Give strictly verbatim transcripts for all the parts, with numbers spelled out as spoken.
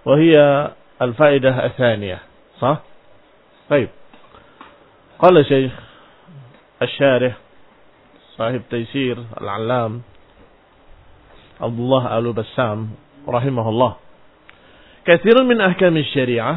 وهي الفائدة الثانية صح؟ طيب قال شيخ الشارح صاحب تيسير العلام عبد الله آل بسام رحمه الله كثير من أحكام الشريعة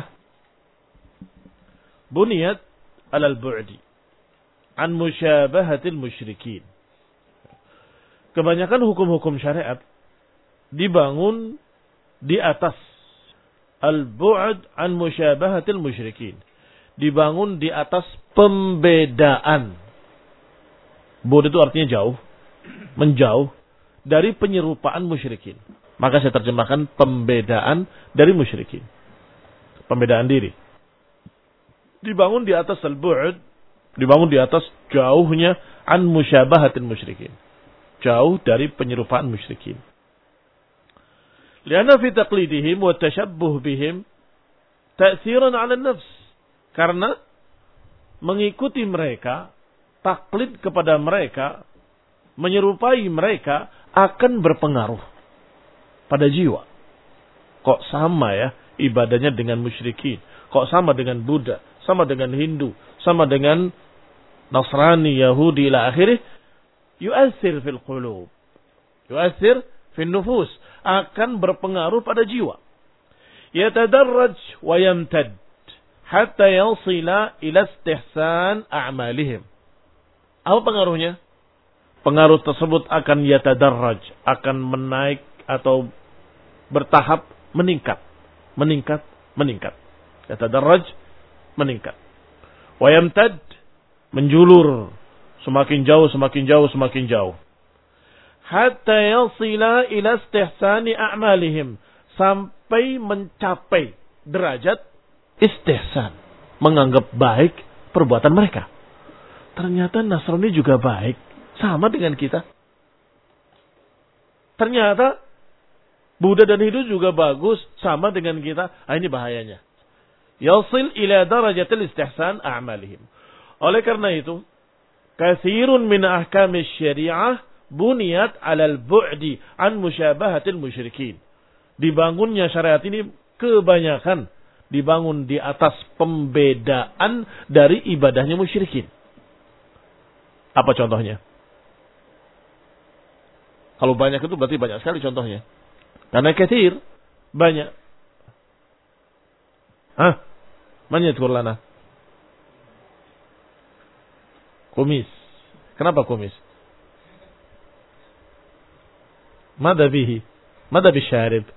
بنيت على البعد عن مشابهة المشركين. Kebanyakan hukum-hukum syariat dibangun di atas al-bu'd an musyabahatil musyrikin. Dibangun di atas pembedaan. Bu'd itu artinya jauh, menjauh dari penyerupaan musyrikin. Maka saya terjemahkan pembedaan dari musyrikin. Pembedaan diri. Dibangun di atas al-bu'd, dibangun di atas jauhnya an musyabahatil musyrikin. Jauh dari penyerupaan musyrikin. Lianna fi taqlidihim wa tashabbuh bihim ta'thiran 'ala an-nafs. Karena mengikuti mereka, taklid kepada mereka, menyerupai mereka akan berpengaruh pada jiwa. Kok sama ya ibadahnya dengan musyrikin? Kok sama dengan Buddha, sama dengan Hindu, sama dengan Nasrani, Yahudi ila akhirih? Yu'athir fil qulub. Yu'athir fil nufus. Akan berpengaruh pada jiwa. Yatadarraj wa yamtad hatta yasila ila istihsan a'malihim. Apa pengaruhnya? Pengaruh tersebut akan yatadarraj, akan menaik atau bertahap meningkat, meningkat, meningkat. Yatadarraj, meningkat. Wa yamtad, menjulur, semakin jauh, semakin jauh, semakin jauh. Hatta yasila ila istihsani a'malihim, sampai mencapai derajat istihsan, menganggap baik perbuatan mereka. Ternyata Nasrani juga baik, sama dengan kita. Ternyata Buddha dan Hindu juga bagus, sama dengan kita. Ah, ini bahayanya. Yasil ila darajatil istihsan a'malihim. Oleh karena itu, katsirun min ahkamis syariah buniyat 'alal bu'di an musyabahatil musyrikin. Dibangunnya syariat ini kebanyakan dibangun di atas pembedaan dari ibadahnya musyrikin. Apa contohnya? Kalau banyak itu berarti banyak sekali contohnya. Karena katsir, banyak. Hah? Man yadhkur lana? Kumis. Kenapa kumis? Mada bihi? Mada bisyarib?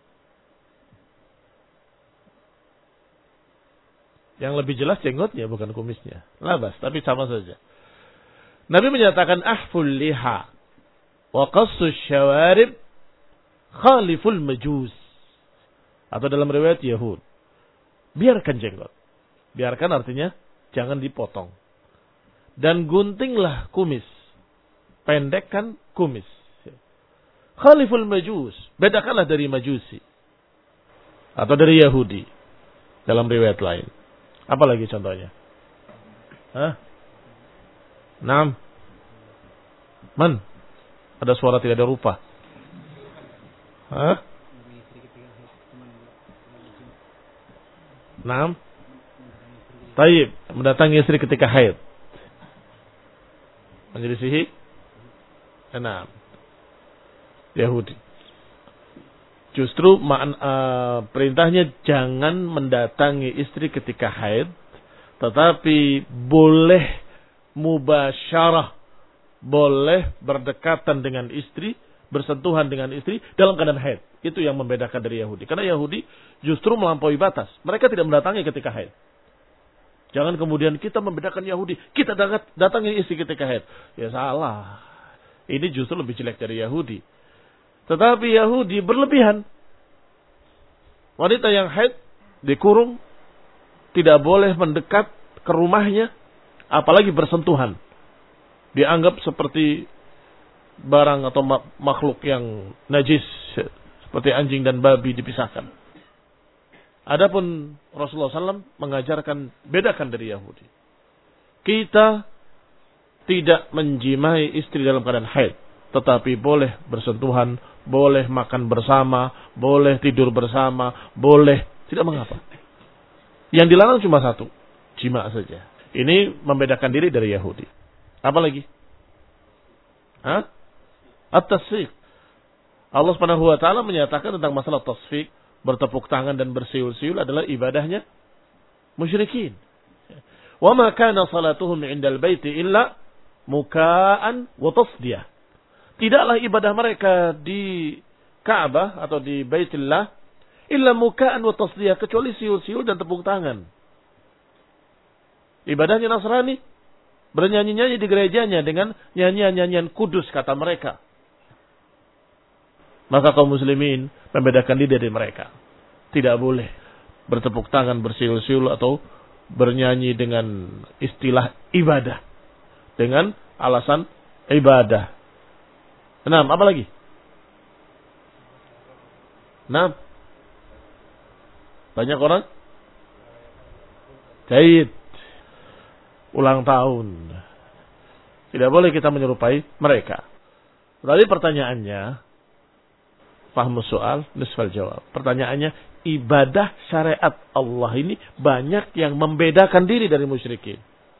Yang lebih jelas jenggotnya bukan kumisnya. Labas, tapi sama saja. Nabi menyatakan ahful liha wa qassus syawarib khaliful majus. Atau dalam riwayat Yahud. Biarkan jenggot. Biarkan artinya jangan dipotong. Dan guntinglah kumis. Pendekkan kumis. Khaliful majus. Bedakanlah dari majusi. Atau dari Yahudi. Dalam riwayat lain. Apa lagi contohnya? Hah? Naam. Man? Ada suara tidak ada rupa. Hah? Naam. Taib. Mendatangi istri ketika haid. Menjelisihi? Naam. Yahudi. Justru uh, perintahnya jangan mendatangi istri ketika haid, tetapi boleh mubasyarah, boleh berdekatan dengan istri, bersentuhan dengan istri dalam keadaan haid. Itu yang membedakan dari Yahudi. Karena Yahudi justru melampaui batas. Mereka tidak mendatangi ketika haid. Jangan kemudian kita membedakan Yahudi, kita datangi istri ketika haid. Ya salah. Ini justru lebih jelek dari Yahudi. Tetapi Yahudi berlebihan. Wanita yang haid dikurung, tidak boleh mendekat ke rumahnya, apalagi bersentuhan. Dianggap seperti barang atau makhluk yang najis, seperti anjing dan babi dipisahkan. Adapun Rasulullah shallallahu alaihi wasallam mengajarkan bedakan dari Yahudi. Kita tidak menjimai istri dalam keadaan haid, tetapi boleh bersentuhan, boleh makan bersama, boleh tidur bersama, boleh, tidak mengapa. Yang dilarang cuma satu, jima saja. Ini membedakan diri dari Yahudi. Apa lagi? Hah? At-tasfiq. Allah Subhanahu wa taala menyatakan tentang masalah tasfiq, bertepuk tangan dan bersiul-siul adalah ibadahnya musyrikin. Wa ma kana salatuhum 'indal baiti illa muka'an wa tasdiyah. Tidaklah ibadah mereka di Ka'bah atau di Baitillah illa muka'an wa tasdiyah, kecuali siul-siul dan tepuk tangan. Ibadahnya Nasrani bernyanyi-nyanyi di gerejanya dengan nyanyian-nyanyian kudus kata mereka. Maka kaum muslimin membedakan diri dari mereka. Tidak boleh bertepuk tangan, bersiul-siul atau bernyanyi dengan istilah ibadah. Dengan alasan ibadah. Enam, apa lagi? Enam. Banyak orang? Jahit. Ulang tahun. Tidak boleh kita menyerupai mereka. Tadi pertanyaannya, fahmu soal, nisfal jawab. Pertanyaannya, ibadah syariat Allah ini banyak yang membedakan diri dari musyrikin.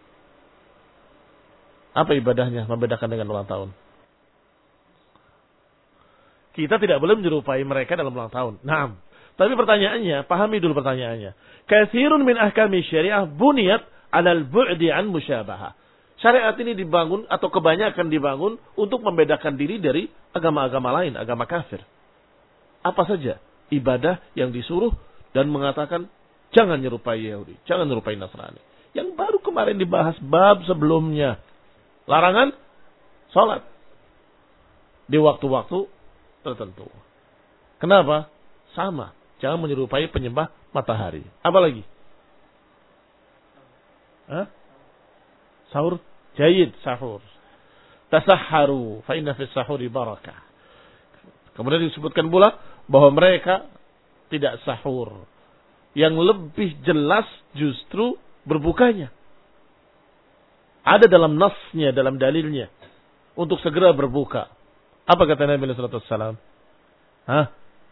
Apa ibadahnya membedakan dengan ulang tahun? Kita tidak boleh menyerupai mereka dalam ulang tahun. Nah, tapi pertanyaannya, pahami dulu pertanyaannya. Katsirun min ahkami syariah buniyat 'alal bu'di an musyabahah. Syariat ini dibangun atau kebanyakan dibangun untuk membedakan diri dari agama-agama lain, agama kafir. Apa saja ibadah yang disuruh dan mengatakan jangan nyerupai Yahudi, jangan nyerupai Nasrani. Yang baru kemarin dibahas bab sebelumnya. Larangan salat di waktu-waktu tertentu. Kenapa? Sama, jangan menyerupai penyembah matahari. Apa lagi? Hah? Sahur, jayid sahur. Tasahharu fa inna fis sahuri barakah. Kemudian disebutkan pula bahwa mereka tidak sahur. Yang lebih jelas justru berbukanya. Ada dalam nasnya, dalam dalilnya. Untuk segera berbuka. Apa kata Nabi sallallahu alaihi wasallam? Hah?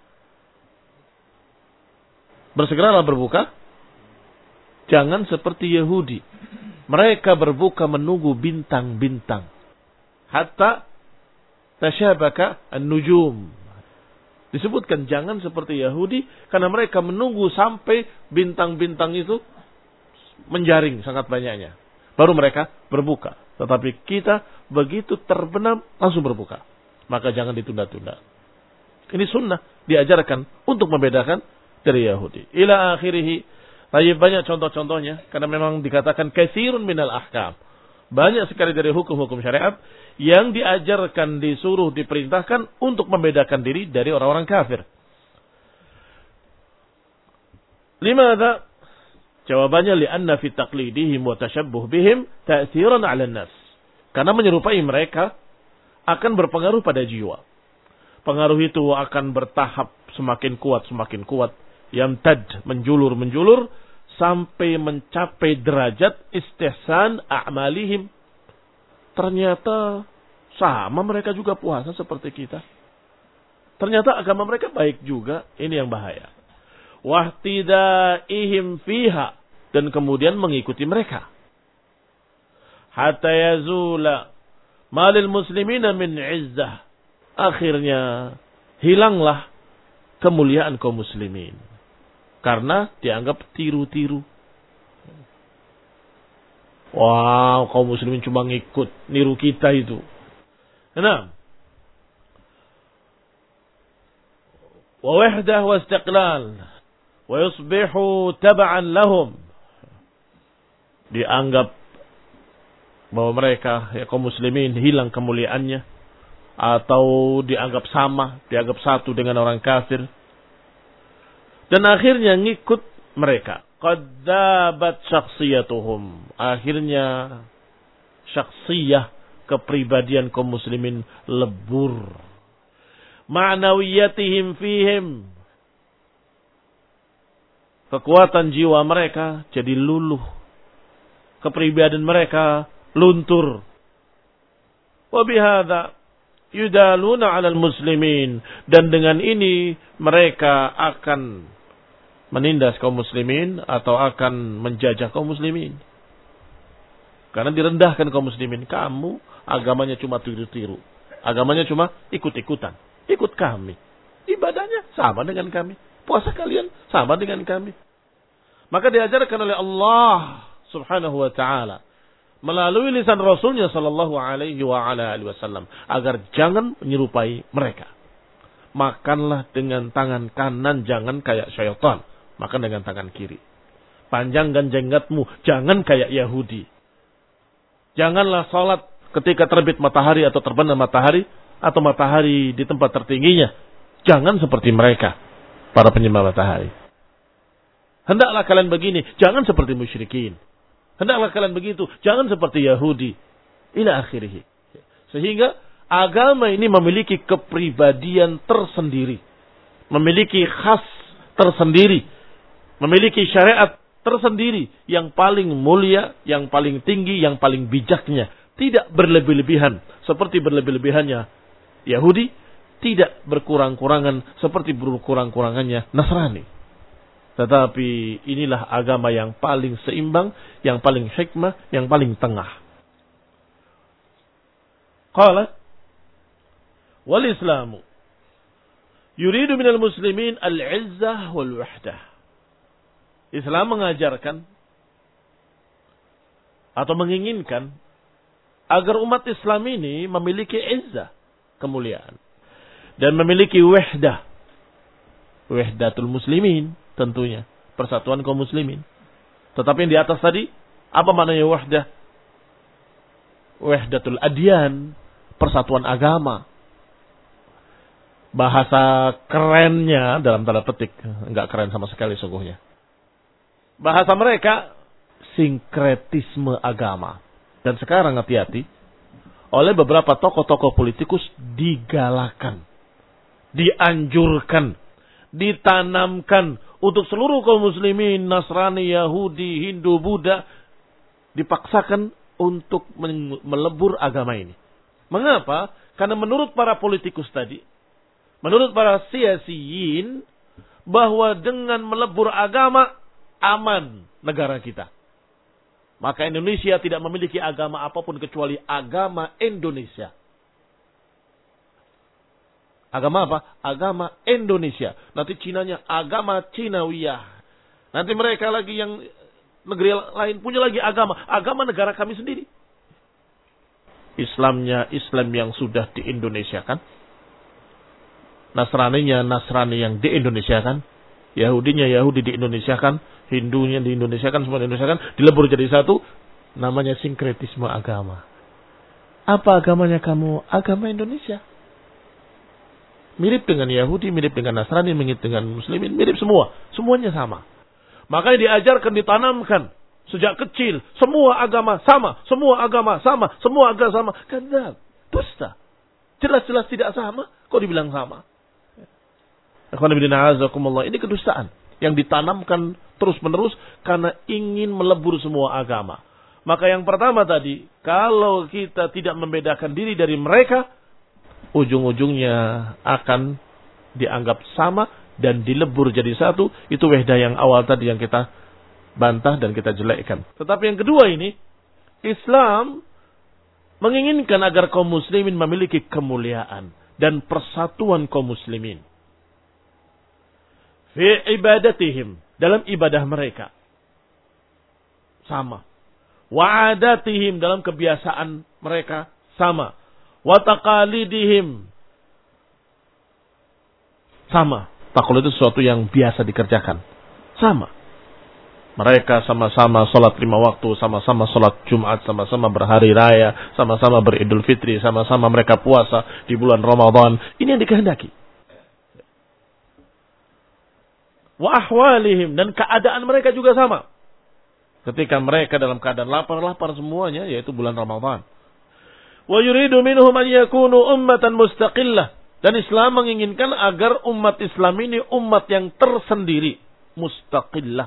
Bersegeralah berbuka. Jangan seperti Yahudi. Mereka berbuka menunggu bintang-bintang. Hatta tashabaka an-nujum. Disebutkan jangan seperti Yahudi karena mereka menunggu sampai bintang-bintang itu menjaring sangat banyaknya. Baru mereka berbuka. Tetapi kita begitu terbenam langsung berbuka. Maka jangan ditunda-tunda. Ini sunnah diajarkan untuk membedakan dari Yahudi. Ila akhirih. Tapi banyak contoh-contohnya karena memang dikatakan katsirun minal ahkam. Banyak sekali dari hukum-hukum syariat yang diajarkan, disuruh, diperintahkan untuk membedakan diri dari orang-orang kafir. Limadha? Jawabannya li'anna fi taqlidihim wa tashabbuh bihim ta'thiran 'ala an-nafs. Karena menyerupai mereka akan berpengaruh pada jiwa. Pengaruh itu akan bertahap semakin kuat, semakin kuat. Yamtad, menjulur, menjulur sampai mencapai derajat istihsan a'malihim. Ternyata sama mereka juga puasa seperti kita. Ternyata agama mereka baik juga. Ini yang bahaya. Wahtidaihim fiha. Dan kemudian mengikuti mereka. Hatta yazula malil muslimina min izzah. Akhirnya hilanglah kemuliaan kaum muslimin. Karena dianggap tiru-tiru. Wow, kaum muslimin cuma ngikut, niru kita itu. Nah. Wa wahdah wa istiqlal. Wa yusbihu tab'an lahum. Dianggap bahwa mereka, ya kaum muslimin, hilang kemuliaannya. Atau dianggap sama, dianggap satu dengan orang kafir. Dan akhirnya ngikut mereka. Qaddabat syakhsiyatuhum. Akhirnya syakhsiyah, kepribadian kaum muslimin lebur. Ma'nawiyatihim fihim. Kekuatan jiwa mereka jadi luluh. Kepribadian mereka luntur. Wa bihadza yudaluna 'alal muslimin, dan dengan ini mereka akan menindas kaum muslimin atau akan menjajah kaum muslimin. Karena direndahkan kaum muslimin. Kamu agamanya cuma tiru-tiru. Agamanya cuma ikut-ikutan. Ikut kami. Ibadahnya sama dengan kami. Puasa kalian sama dengan kami. Maka diajarkan oleh Allah subhanahu wa ta'ala melalui lisan Rasulnya sallallahu alaihi wa ala alihi wasallam agar jangan menyerupai mereka. Makanlah dengan tangan kanan, jangan kayak syaitan. Makan dengan tangan kiri. Panjangkan jenggotmu, jangan kayak Yahudi. Janganlah salat ketika terbit matahari atau terbenam matahari atau matahari di tempat tertingginya. Jangan seperti mereka, para penyembah matahari. Hendaklah kalian begini, jangan seperti musyrikin. Hendaklah kalian begitu, jangan seperti Yahudi. Ila akhirih. Sehingga agama ini memiliki kepribadian tersendiri. Memiliki khas tersendiri. Memiliki syariat tersendiri. Yang paling mulia, yang paling tinggi, yang paling bijaknya. Tidak berlebih-lebihan. Seperti berlebih-lebihannya Yahudi. Tidak berkurang-kurangan seperti berkurang-kurangannya Nasrani. Tetapi inilah agama yang paling seimbang, yang paling hikmah, yang paling tengah. Qala wal Islamu yuridu minal muslimin al-izzah wal wahdah. Islam mengajarkan atau menginginkan agar umat Islam ini memiliki izzah, kemuliaan, dan memiliki wahdah, wahdatul muslimin, tentunya persatuan kaum muslimin. Tetapi yang di atas tadi, apa maknanya wahdah? Wahdatul adyan, persatuan agama. Bahasa kerennya dalam tanda petik, enggak keren sama sekali sungguhnya. Bahasa mereka sinkretisme agama. Dan sekarang hati-hati, oleh beberapa tokoh-tokoh politikus digalakan, dianjurkan, ditanamkan untuk seluruh kaum muslimin, Nasrani, Yahudi, Hindu, Buddha, dipaksakan untuk melebur agama ini. Mengapa? Karena menurut para politikus tadi, menurut para siyasiyin, bahwa dengan melebur agama, aman negara kita. Maka Indonesia tidak memiliki agama apapun kecuali agama Indonesia. Agama apa? Agama Indonesia. Nanti Cinanya agama Cinawiyah. Nanti mereka lagi yang negeri lain punya lagi agama. Agama negara kami sendiri. Islamnya Islam yang sudah di Indonesia kan. Nasraninya Nasrani yang di Indonesia kan. Yahudinya Yahudi di Indonesia kan. Hindunya di Indonesia kan. Semua di Indonesia kan. Dilebur jadi satu. Namanya sinkretisme agama. Apa agamanya kamu? Agama Indonesia. Mirip dengan Yahudi, mirip dengan Nasrani, mirip dengan Muslimin, mirip semua. Semuanya sama. Makanya diajarkan, ditanamkan sejak kecil. Semua agama sama, semua agama sama, semua agama sama. Kadzab, dusta. Jelas-jelas tidak sama, kok dibilang sama? Ini kedustaan yang ditanamkan terus-menerus karena ingin melebur semua agama. Maka yang pertama tadi, kalau kita tidak membedakan diri dari mereka, ujung-ujungnya akan dianggap sama dan dilebur jadi satu. Itu wahdah yang awal tadi yang kita bantah dan kita jelekkan. Tetapi yang kedua ini, Islam menginginkan agar kaum muslimin memiliki kemuliaan dan persatuan kaum muslimin. Fi ibadatihim, dalam ibadah mereka. Sama. Wa adatihim, dalam kebiasaan mereka. Sama. Wa taqalidihim. Sama. Taqlid itu sesuatu yang biasa dikerjakan. Sama. Mereka sama-sama sholat lima waktu, sama-sama sholat Jumat, sama-sama berhari raya, sama-sama beridul fitri, sama-sama mereka puasa di bulan Ramadan. Ini yang dikehendaki. Wa ahwalihim, dan keadaan mereka juga sama. Ketika mereka dalam keadaan lapar-lapar semuanya, yaitu bulan Ramadan. Wa yuridu minhum an yakunu ummatan mustaqillah. Dan Islam menginginkan agar umat Islam ini umat yang tersendiri. Mustaqillah.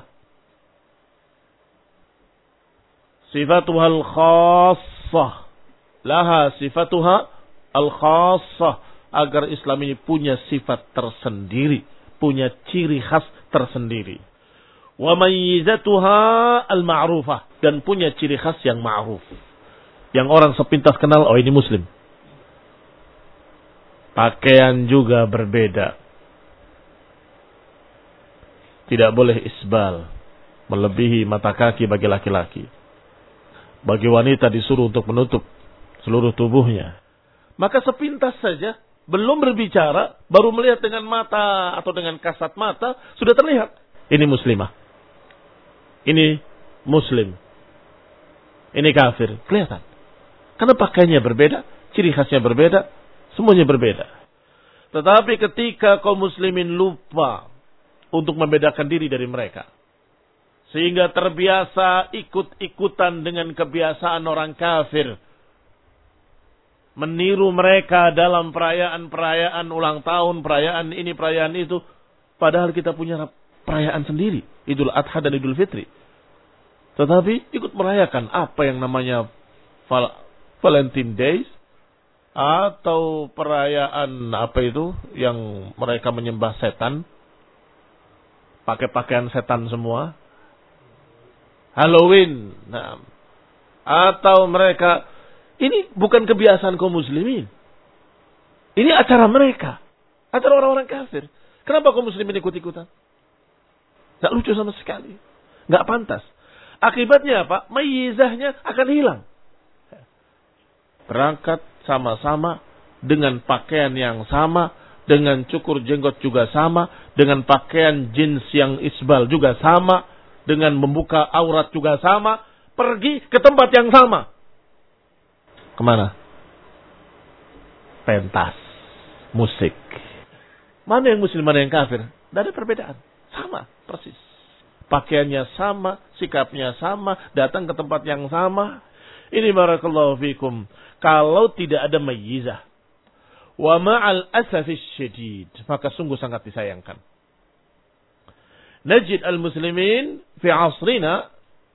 Sifatuhal khassah. Laha sifatuha al-khassah, agar Islam ini punya sifat tersendiri, punya ciri khas tersendiri. Wa mayyizatuha al-ma'rufah, dan punya ciri khas yang ma'ruf. Yang orang sepintas kenal, oh ini muslim. Pakaian juga berbeda. Tidak boleh isbal, melebihi mata kaki bagi laki-laki. Bagi wanita disuruh untuk menutup seluruh tubuhnya. Maka sepintas saja, belum berbicara, baru melihat dengan mata atau dengan kasat mata, sudah terlihat. Ini muslimah. Ini muslim. Ini kafir. Kelihatan. Karena pakaiannya berbeda, ciri khasnya berbeda, semuanya berbeda. Tetapi ketika kaum muslimin lupa untuk membedakan diri dari mereka, sehingga terbiasa ikut-ikutan dengan kebiasaan orang kafir, meniru mereka dalam perayaan-perayaan ulang tahun, perayaan ini, perayaan itu, padahal kita punya perayaan sendiri, Idul Adha dan Idul Fitri. Tetapi ikut merayakan apa yang namanya Valentine Days, atau perayaan apa itu yang mereka menyembah setan, pakai pakaian setan semua, Halloween, nah, atau mereka, ini bukan kebiasaan kaum muslimin, ini acara mereka, acara orang-orang kafir. Kenapa kaum muslimin ikut-ikutan? Gak lucu sama sekali, gak pantas. Akibatnya apa? Mayizahnya akan hilang. Berangkat sama-sama, dengan pakaian yang sama, dengan cukur jenggot juga sama, dengan pakaian jeans yang isbal juga sama, dengan membuka aurat juga sama, pergi ke tempat yang sama. Kemana? Pentas, musik. Mana yang muslim, mana yang kafir? Tidak ada perbedaan. Sama, persis. Pakaiannya sama, sikapnya sama, datang ke tempat yang sama. Ini barakallahu fikum. Kalau tidak ada mayyizah, wa ma'al asafis syadid, maka sungguh sangat disayangkan. Najid al-muslimin fi asrina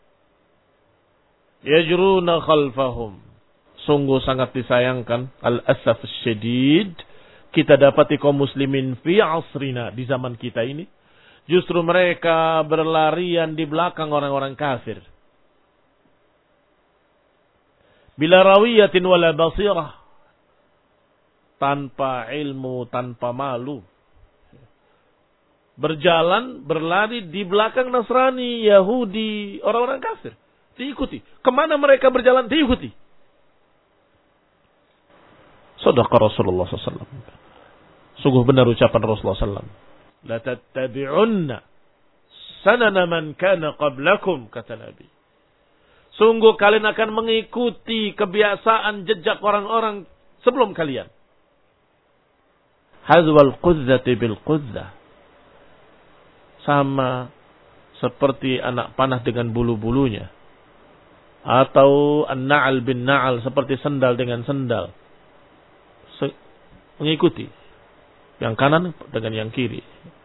yajruna khalfahum. Sungguh sangat disayangkan, al-asafis syadid, kita dapati kaum muslimin fi asrina, di zaman kita ini, justru mereka berlarian di belakang orang-orang kafir. Bila rawiyatin wala basirah, tanpa ilmu, tanpa malu, berjalan, berlari di belakang Nasrani, Yahudi, orang-orang kafir, diikuti. Kemana mereka berjalan, diikuti. Shadaqa Rasulullah sallallahu alaihi wasallam. Sungguh benar ucapan Rasulullah sallallahu alaihi wasallam. La tattabi'unna sanana man kana qablakum, kata Nabi. Sungguh kalian akan mengikuti kebiasaan jejak orang-orang sebelum kalian. Hazwal qudzati bil qudzah. Sama seperti anak panah dengan bulu-bulunya. Atau an-na'al bin na'al, seperti sendal dengan sendal. Se- mengikuti. Yang kanan dengan yang kiri.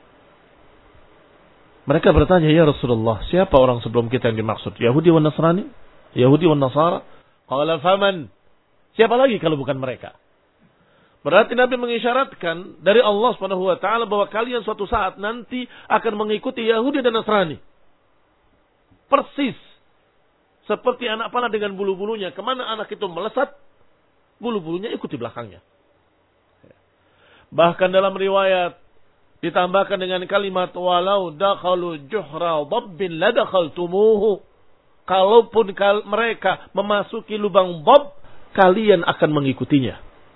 Mereka bertanya, ya Rasulullah, siapa orang sebelum kita yang dimaksud? Yahudi wa Nasrani? Yahudi wa Nasara? Qala faman? Siapa lagi kalau bukan mereka? Berarti Nabi mengisyaratkan dari Allah Subhanahu wa taala bahwa kalian suatu saat nanti akan mengikuti Yahudi dan Nasrani. Persis seperti anak panah dengan bulu-bulunya. Kemana anak itu melesat, bulu-bulunya ikut di belakangnya. Bahkan dalam riwayat ditambahkan dengan kalimat walau dakhalu juhra dabbin ladakhaltumuhu. Kalaupun kal- mereka memasuki lubang bab, kalian akan mengikutinya.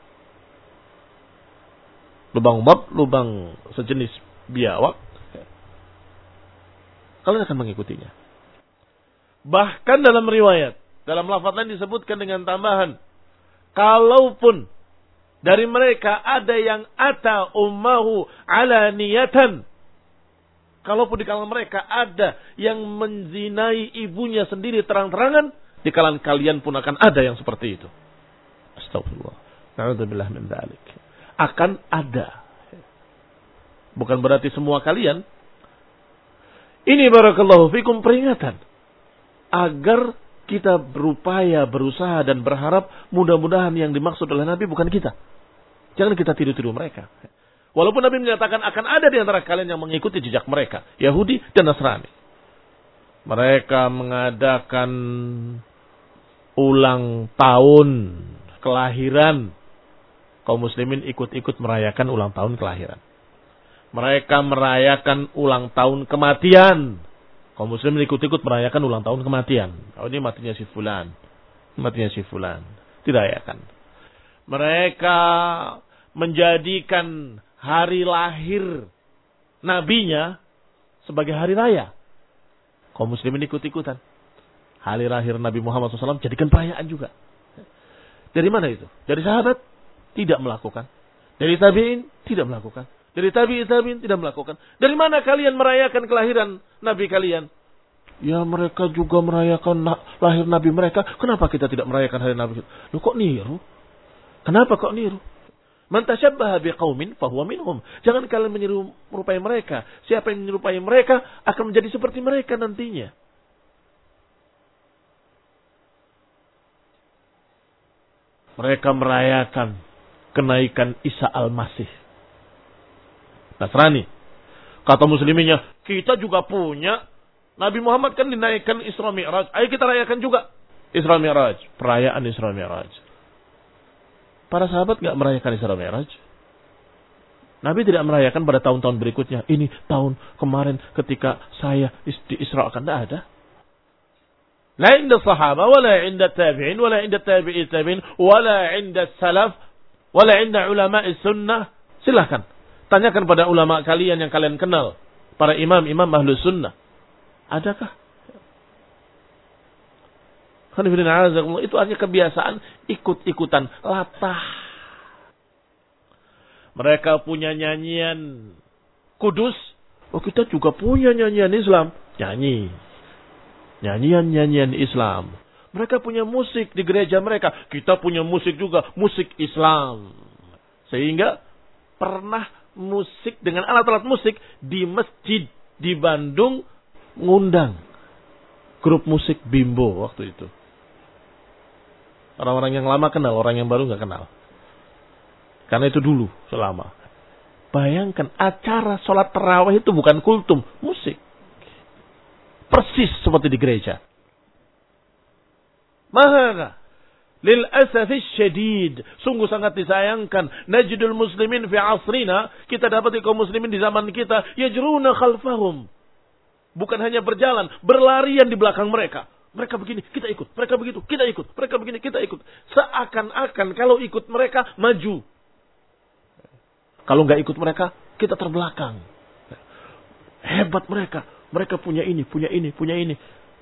Lubang bab, lubang sejenis biawak, kalian akan mengikutinya. Bahkan dalam riwayat, dalam lafaz lain disebutkan dengan tambahan, kalaupun dari mereka ada yang ata ummahu ala niyatan. Kalaupun di kalangan mereka ada yang menzinai ibunya sendiri terang-terangan, di kalangan kalian pun akan ada yang seperti itu. Astagfirullah. Na'udzubillah min dzalik. Akan ada. Bukan berarti semua kalian. Ini barakallahu fikum peringatan. Agar kita berupaya, berusaha dan berharap mudah-mudahan yang dimaksud oleh Nabi bukan kita. Jangan kita tiru-tiru mereka. Walaupun Nabi menyatakan akan ada di antara kalian yang mengikuti jejak mereka, Yahudi dan Nasrani. Mereka mengadakan ulang tahun kelahiran. Kaum muslimin ikut-ikut merayakan ulang tahun kelahiran. Mereka merayakan ulang tahun kematian. Kaum muslimin ikut-ikut merayakan ulang tahun kematian. Oh, ini matinya si fulan. Matinya si fulan. Dirayakan. Mereka menjadikan hari lahir nabinya sebagai hari raya. Kaum muslimin ikut-ikutan. Hari lahir Nabi Muhammad shallallahu alaihi wasallam jadikan perayaan juga. Dari mana itu? Dari sahabat? Tidak melakukan. Dari tabi'in? Tidak melakukan. Dari tabi'in tabi'in? Tidak melakukan. Dari mana kalian merayakan kelahiran Nabi kalian? Ya mereka juga merayakan lahir Nabi mereka. Kenapa kita tidak merayakan hari Nabi? Loh kok niru? Kenapa kok niru? Man tashabbaha biqaumin fahuwa minhum. Jangan kalian menyerupai mereka. Siapa yang menyerupai mereka akan menjadi seperti mereka nantinya. Mereka merayakan kenaikan Isa Al-Masih. Nasrani. Kata musliminnya, kita juga punya. Nabi Muhammad kan dinaikkan Isra Mi'raj. Ayo kita rayakan juga Isra Mi'raj. Perayaan Isra Mi'raj. Para sahabat gak merayakan Isra Mi'raj. Nabi tidak merayakan pada tahun-tahun berikutnya. Ini tahun kemarin ketika saya diisrakan. Tidak ada. La inda sahaba, wala inda tabi'in, wala inda tabi'i tabi'in, wala inda salaf, wala inda ulama'i sunnah. Silahkan. Tanyakan pada ulama kalian yang kalian kenal. Para imam-imam ahlus sunnah. Adakah? Itu hanya kebiasaan ikut-ikutan latah. Mereka punya nyanyian kudus. Oh kita juga punya nyanyian Islam. Nyanyi. Nyanyian-nyanyian Islam. Mereka punya musik di gereja mereka. Kita punya musik juga. Musik Islam. Sehingga pernah musik dengan alat-alat musik di masjid di Bandung ngundang grup musik Bimbo waktu itu. Orang-orang yang lama kenal, orang yang baru nggak kenal. Karena itu dulu, selama. Bayangkan acara sholat tarawih itu bukan kultum, musik. Persis seperti di gereja. Mahana. Lil'asafis syadid. Sungguh sangat disayangkan. Najidul muslimin fi asrina. Kita dapat kaum muslimin di zaman kita. Yajruna khalfahum. Bukan hanya berjalan, berlarian di belakang mereka. Mereka begini, kita ikut. Mereka begitu, kita ikut. Mereka begini, kita ikut. Seakan-akan kalau ikut mereka, maju. Kalau nggak ikut mereka, kita terbelakang. Hebat mereka. Mereka punya ini, punya ini, punya ini.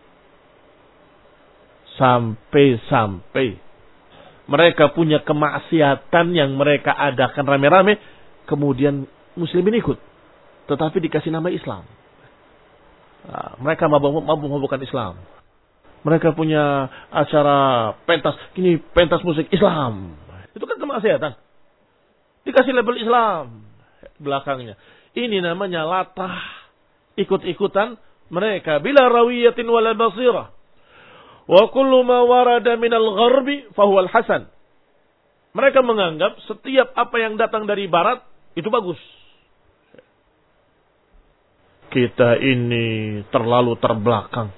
Sampai-sampai mereka punya kemaksiatan yang mereka adakan rame-rame. Kemudian muslimin ikut. Tetapi dikasih nama Islam. Nah, mereka mabuk-mabukan Islam. Mereka punya acara pentas, ini pentas musik Islam. Itu kan kemaksiatan. Dikasih label Islam belakangnya. Ini namanya latah, ikut-ikutan mereka bila rawiyatin wala basirah. Wa kullu ma warada minal gharbi fahuwal hasan. Mereka menganggap setiap apa yang datang dari barat itu bagus. Kita ini terlalu terbelakang.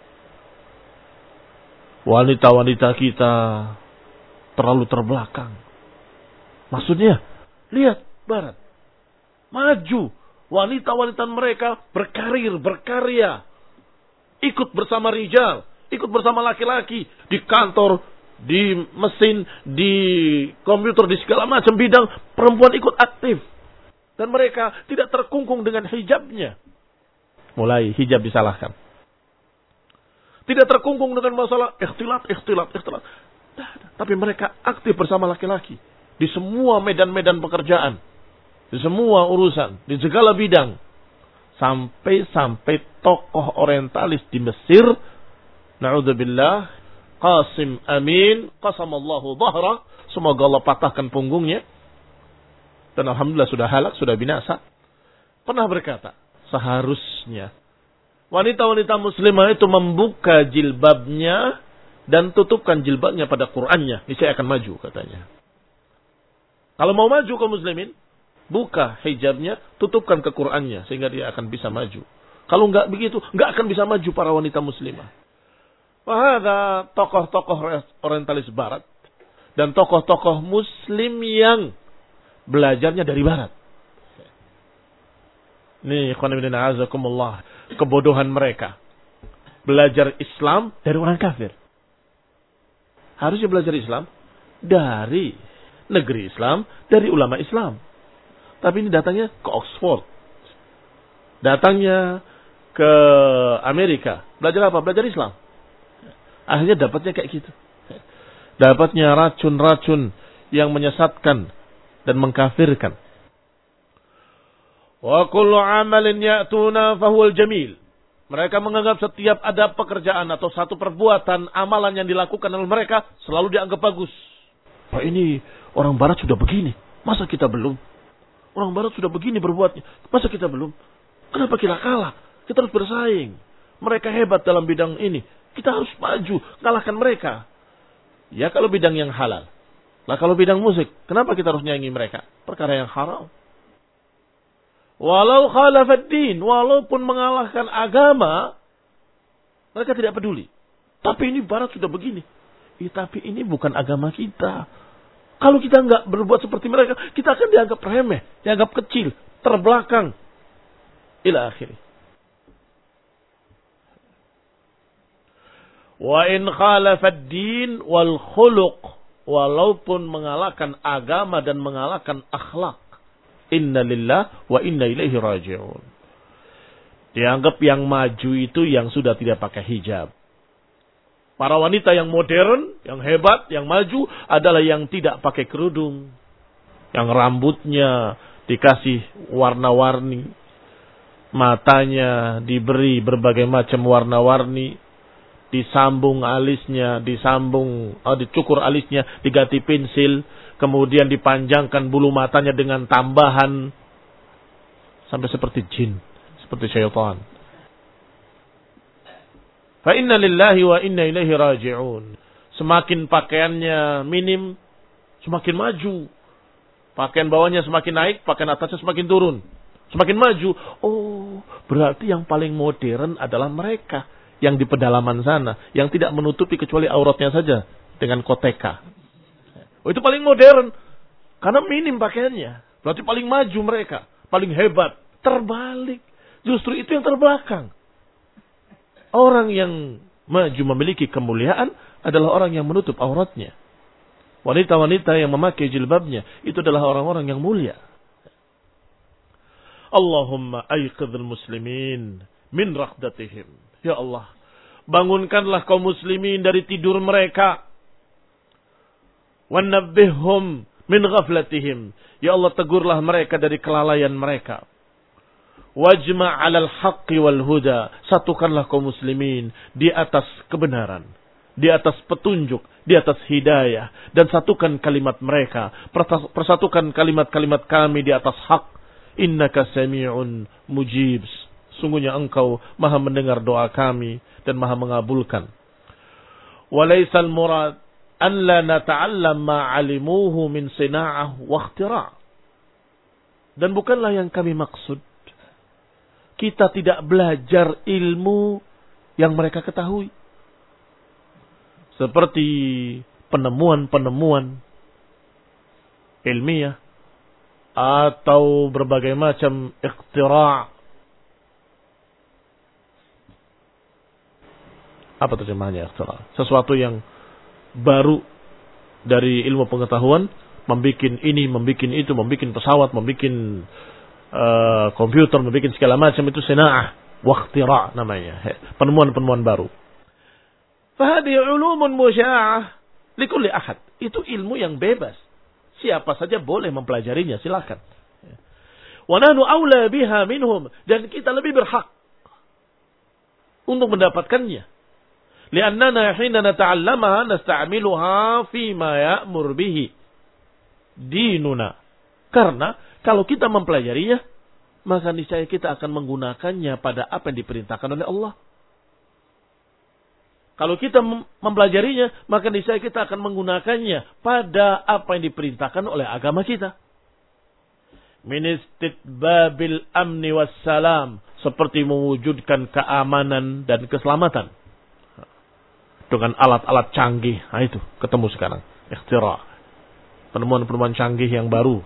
Wanita-wanita kita terlalu terbelakang. Maksudnya, lihat barat. Maju. Wanita-wanita mereka berkarir, berkarya. Ikut bersama rijal. Ikut bersama laki-laki. Di kantor, di mesin, di komputer, di segala macam bidang. Perempuan ikut aktif. Dan mereka tidak terkungkung dengan hijabnya. Mulai hijab disalahkan. Tidak terkungkung dengan masalah ikhtilat, ikhtilat, ikhtilat. Tapi mereka aktif bersama laki-laki. Di semua medan-medan pekerjaan. Di semua urusan. Di segala bidang. Sampai-sampai tokoh orientalis di Mesir. Na'udzubillah. Qasim Amin. Qasamallahu dhahra. Semoga Allah patahkan punggungnya. Dan alhamdulillah sudah halak, sudah binasa. Pernah berkata. Seharusnya wanita-wanita muslimah itu membuka jilbabnya dan tutupkan jilbabnya pada Qur'annya. Niscaya akan maju katanya. Kalau mau maju kaum muslimin, buka hijabnya, tutupkan ke Qur'annya sehingga dia akan bisa maju. Kalau enggak begitu, enggak akan bisa maju para wanita muslimah. Wahada tokoh-tokoh orientalis barat dan tokoh-tokoh muslim yang belajarnya dari barat. Nih, ikhwan fillah a'azakumullah, kebodohan mereka. Belajar Islam dari orang kafir. Harusnya belajar Islam dari negeri Islam, dari ulama Islam. Tapi ini datangnya ke Oxford. Datangnya ke Amerika. Belajar apa? Belajar Islam. Akhirnya dapatnya kayak gitu. Dapatnya racun-racun yang menyesatkan dan mengkafirkan. Wa kullu amalin ya'tuna fahuwal jamil. Mereka menganggap setiap ada pekerjaan atau satu perbuatan, amalan yang dilakukan oleh mereka selalu dianggap bagus. Wah, ini orang barat sudah begini, masa kita belum? Orang barat sudah begini berbuatnya, masa kita belum? Kenapa kita kalah? Kita harus bersaing. Mereka hebat dalam bidang ini, kita harus maju, kalahkan mereka. Ya kalau bidang yang halal. Lah kalau bidang musik, kenapa kita harus nyanyi mereka? Perkara yang haram. Walau khalafad din, walaupun mengalahkan agama, mereka tidak peduli. Tapi ini barat sudah begini. Ya, tapi ini bukan agama kita. Kalau kita enggak berbuat seperti mereka, kita akan dianggap remeh, dianggap kecil, terbelakang. Ila akhiri. Wa in khalafad din wal khuluq, walaupun mengalahkan agama dan mengalahkan akhlak. Inna lillah wa inna ilaihi raji'un. Dianggap yang maju itu yang sudah tidak pakai hijab. Para wanita yang modern, yang hebat, yang maju adalah yang tidak pakai kerudung. Yang rambutnya dikasih warna-warni. Matanya diberi berbagai macam warna-warni. Disambung alisnya, disambung, oh, dicukur alisnya, diganti pensil. Kemudian dipanjangkan bulu matanya dengan tambahan. Sampai seperti jin. Seperti syaitan. Fa inna lillahi wa inna ilaihi raji'un. Semakin pakaiannya minim, semakin maju. Pakaian bawahnya semakin naik, pakaian atasnya semakin turun. Semakin maju. Oh, berarti yang paling modern adalah mereka. Yang di pedalaman sana. Yang tidak menutupi kecuali auratnya saja. Dengan koteka. Oh, itu paling modern. Karena minim pakaiannya. Berarti paling maju mereka. Paling hebat. Terbalik. Justru itu yang terbelakang. Orang yang maju memiliki kemuliaan adalah orang yang menutup auratnya. Wanita-wanita yang memakai jilbabnya. Itu adalah orang-orang yang mulia. Allahumma ayqidhul muslimin min raqdatihim. Ya Allah. Bangunkanlah kaum muslimin dari tidur mereka. Wanabbihhum min ghaflatihim. Ya Allah, tegurlah mereka dari kelalaian mereka. Wajma' 'alal haqqi wal huda. Satukanlah kaum muslimin di atas kebenaran, di atas petunjuk, di atas hidayah, dan satukan kalimat mereka. Persatukan kalimat-kalimat kami di atas hak. Innaka sami'un mujib. Sungguhnya engkau maha mendengar doa kami dan maha mengabulkan. Walaysal murad an la nata'allam ma 'alimuhu min sina'ah wa ikhtira'. Dan bukanlah yang kami maksud kita tidak belajar ilmu yang mereka ketahui. Seperti penemuan-penemuan ilmiah atau berbagai macam ikhtira'. Apa terjemahannya ikhtira'? Sesuatu yang baru dari ilmu pengetahuan, membuat ini, membuat itu, membuat pesawat, membuat uh, komputer, membuat segala macam, itu sina'ah wa ikhtira' namanya. Penemuan-penemuan baru. Fahadi ulumun musya'ah likulli ahad. Itu ilmu yang bebas. Siapa saja boleh mempelajarinya, silakan. Wa nahnu aula biha minhum, dan kita lebih berhak untuk mendapatkannya. Li'annana hina nata'allamaha nasta'miluha fima ya'mur bihi dinuna. Karena kalau kita mempelajarinya, maka niscaya kita akan menggunakannya pada apa yang diperintahkan oleh Allah. Kalau kita mempelajarinya, maka niscaya kita akan menggunakannya pada apa yang diperintahkan oleh agama kita. Min istitbabil amni wassalam, seperti mewujudkan keamanan dan keselamatan dengan alat-alat canggih. Nah itu ketemu sekarang, ikhtira, penemuan-penemuan canggih yang baru.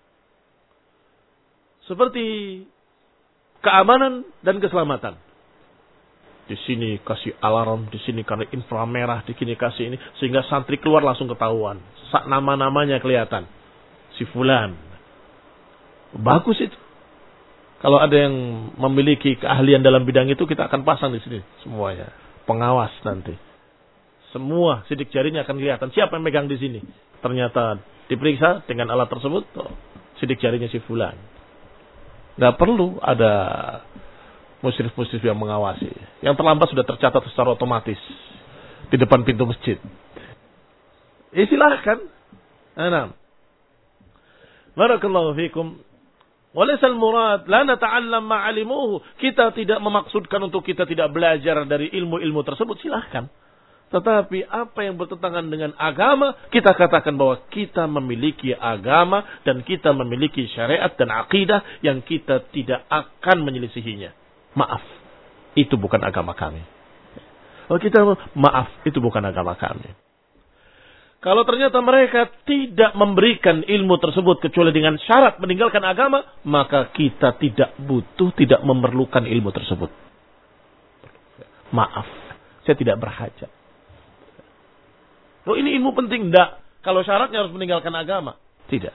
Seperti keamanan dan keselamatan. Di sini kasih alarm, di sini kasih inframerah, di sini kasih ini, sehingga santri keluar langsung ketahuan. Sak nama-namanya kelihatan. Si fulan. Bagus itu. Kalau ada yang memiliki keahlian dalam bidang itu, kita akan pasang di sini semuanya. Pengawas nanti. Semua sidik jarinya akan kelihatan. Siapa yang megang di sini? Ternyata diperiksa dengan alat tersebut, oh, sidik jarinya si fulan. Nggak perlu ada musyrif-musyrif yang mengawasi. Yang terlambat sudah tercatat secara otomatis di depan pintu masjid. Eh, silahkan. Nah, barakallahu fikum. Walaysa al-murad la nata'allam ma'alimuhu. Kita tidak memaksudkan untuk kita tidak belajar dari ilmu-ilmu tersebut. Silahkan. Tetapi apa yang bertentangan dengan agama, kita katakan bahwa kita memiliki agama dan kita memiliki syariat dan akidah yang kita tidak akan menyelisihinya. Maaf, itu bukan agama kami. Kalau kita maaf, itu bukan agama kami. Kalau ternyata mereka tidak memberikan ilmu tersebut kecuali dengan syarat meninggalkan agama, maka kita tidak butuh, tidak memerlukan ilmu tersebut. Maaf, saya tidak berhajat. Oh, ini ilmu penting, enggak. Kalau syaratnya harus meninggalkan agama, tidak.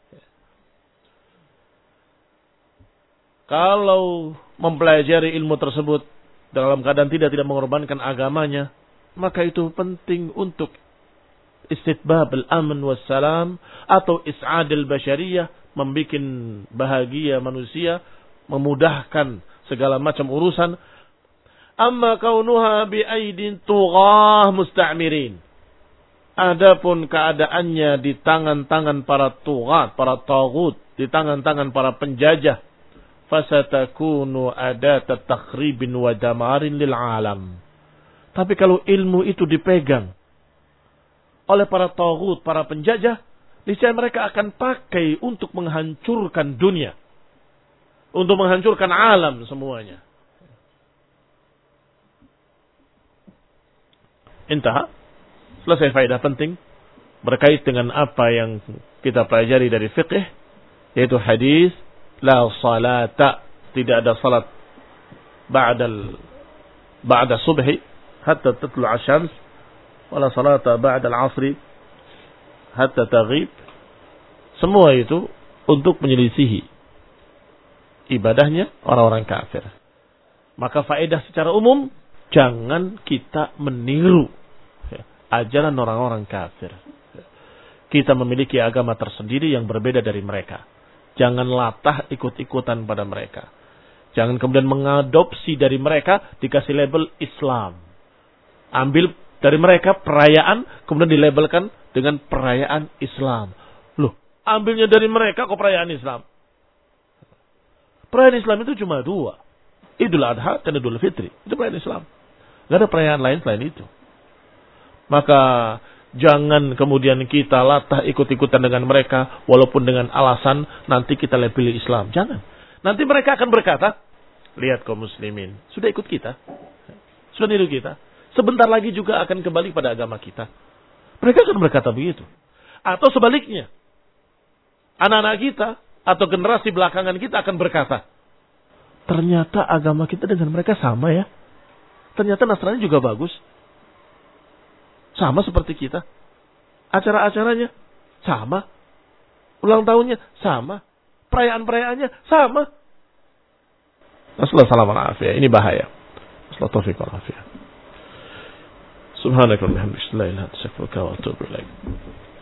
Kalau mempelajari ilmu tersebut dalam keadaan tidak tidak mengorbankan agamanya, maka itu penting untuk istitbab al-aman wassalam atau is'ad al-bashariyah, membuat bahagia manusia, memudahkan segala macam urusan. Amma kaunuha bi aidin tughah musta'mirin. Adapun keadaannya di tangan-tangan para tughat, para taghut, di tangan-tangan para penjajah, fasatakunu adata takhribin wa damarin lil alam. Tapi kalau ilmu itu dipegang oleh para taghut, para penjajah, niscaya mereka akan pakai untuk menghancurkan dunia, untuk menghancurkan alam semuanya. Intah. Selesai faedah penting berkait dengan apa yang kita pelajari dari fiqh, yaitu hadis la salata, tidak ada salat ba'dal ba'da subhi hatta tatlu' asy-syams wala salata ba'da al-'asri hatta taghib. Semua itu untuk menyelisihi ibadahnya orang-orang kafir. Maka faedah secara umum, jangan kita meniru ajaran orang-orang kafir. Kita memiliki agama tersendiri yang berbeda dari mereka. Jangan latah ikut-ikutan pada mereka. Jangan kemudian mengadopsi dari mereka dikasih label Islam. Ambil dari mereka perayaan, kemudian dilabelkan dengan perayaan Islam. Loh, ambilnya dari mereka kok perayaan Islam? Perayaan Islam itu cuma dua. Idul Adha dan Idul Fitri. Itu perayaan Islam. Tidak ada perayaan lain selain itu. Maka jangan kemudian kita latah ikut-ikutan dengan mereka, walaupun dengan alasan nanti kita labeli Islam. Jangan. Nanti mereka akan berkata, lihat kaum muslimin, sudah ikut kita, sudah niru kita, sebentar lagi juga akan kembali pada agama kita. Mereka akan berkata begitu. Atau sebaliknya, anak-anak kita atau generasi belakangan kita akan berkata, ternyata agama kita dengan mereka sama ya. Ternyata Nasrani juga bagus. Sama seperti kita. Acara-acaranya sama. Ulang tahunnya sama. Perayaan-perayaannya sama. Nasallahu alaihi wasallam. Ini bahaya. Nasallahu taufiq wal afiyah. Subhanakallahumma wa bihamdika, la ilaha illa anta, astaghfiruka wa atubu ilaik.